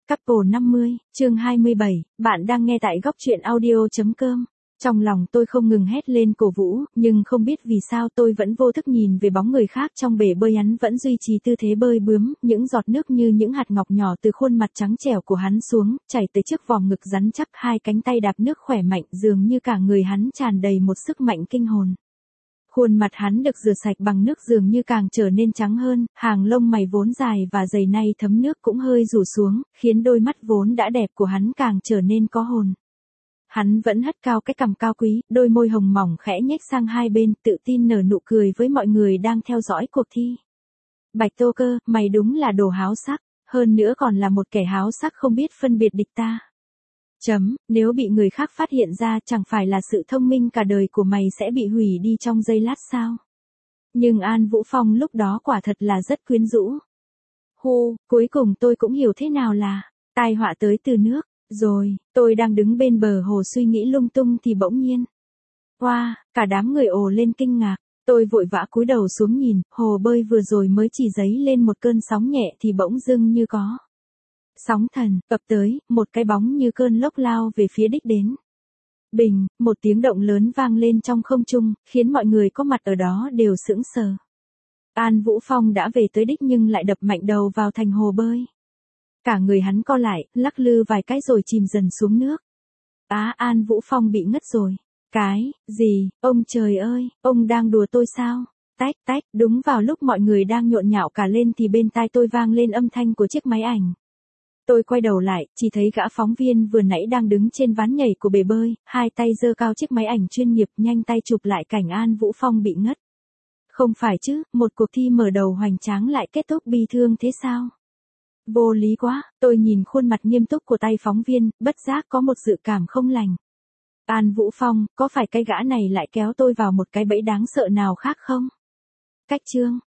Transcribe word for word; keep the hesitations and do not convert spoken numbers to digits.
Couple năm mươi, chương hai mươi bảy, bạn đang nghe tại góc truyện audio.com. Trong lòng tôi không ngừng hét lên cổ vũ, nhưng không biết vì sao tôi vẫn vô thức nhìn về bóng người khác trong bể bơi. Hắn vẫn duy trì tư thế bơi bướm, những giọt nước như những hạt ngọc nhỏ từ khuôn mặt trắng trẻo của hắn xuống, chảy tới trước vòng ngực rắn chắc, hai cánh tay đạp nước khỏe mạnh, dường như cả người hắn tràn đầy một sức mạnh kinh hồn. Khuôn mặt hắn được rửa sạch bằng nước dường như càng trở nên trắng hơn, hàng lông mày vốn dài và dày nay thấm nước cũng hơi rủ xuống, khiến đôi mắt vốn đã đẹp của hắn càng trở nên có hồn. Hắn vẫn hất cao cái cằm cao quý, đôi môi hồng mỏng khẽ nhếch sang hai bên, tự tin nở nụ cười với mọi người đang theo dõi cuộc thi. Bạch Tô Cơ, mày đúng là đồ háo sắc, hơn nữa còn là một kẻ háo sắc không biết phân biệt địch ta. Chấm, nếu bị người khác phát hiện ra chẳng phải là sự thông minh cả đời của mày sẽ bị hủy đi trong giây lát sao? Nhưng An Vũ Phong lúc đó quả thật là rất quyến rũ. Hu, cuối cùng tôi cũng hiểu thế nào là tai họa tới từ nước. Rồi, tôi đang đứng bên bờ hồ suy nghĩ lung tung thì bỗng nhiên. Wow, cả đám người ồ lên kinh ngạc. Tôi vội vã cúi đầu xuống nhìn, hồ bơi vừa rồi mới chỉ dấy lên một cơn sóng nhẹ thì bỗng dưng như có sóng thần, ập tới, một cái bóng như cơn lốc lao về phía đích đến. Bình, một tiếng động lớn vang lên trong không trung, khiến mọi người có mặt ở đó đều sững sờ. An Vũ Phong đã về tới đích nhưng lại đập mạnh đầu vào thành hồ bơi. Cả người hắn co lại, lắc lư vài cái rồi chìm dần xuống nước. Á, à, An Vũ Phong bị ngất rồi. Cái, gì, ông trời ơi, ông đang đùa tôi sao? Tách, tách, đúng vào lúc mọi người đang nhộn nhạo cả lên thì bên tai tôi vang lên âm thanh của chiếc máy ảnh. Tôi quay đầu lại, chỉ thấy gã phóng viên vừa nãy đang đứng trên ván nhảy của bể bơi, hai tay giơ cao chiếc máy ảnh chuyên nghiệp nhanh tay chụp lại cảnh An Vũ Phong bị ngất. Không phải chứ, một cuộc thi mở đầu hoành tráng lại kết thúc bi thương thế sao? Vô lý quá, tôi nhìn khuôn mặt nghiêm túc của tay phóng viên, bất giác có một dự cảm không lành. An Vũ Phong, có phải cái gã này lại kéo tôi vào một cái bẫy đáng sợ nào khác không? Cách chương,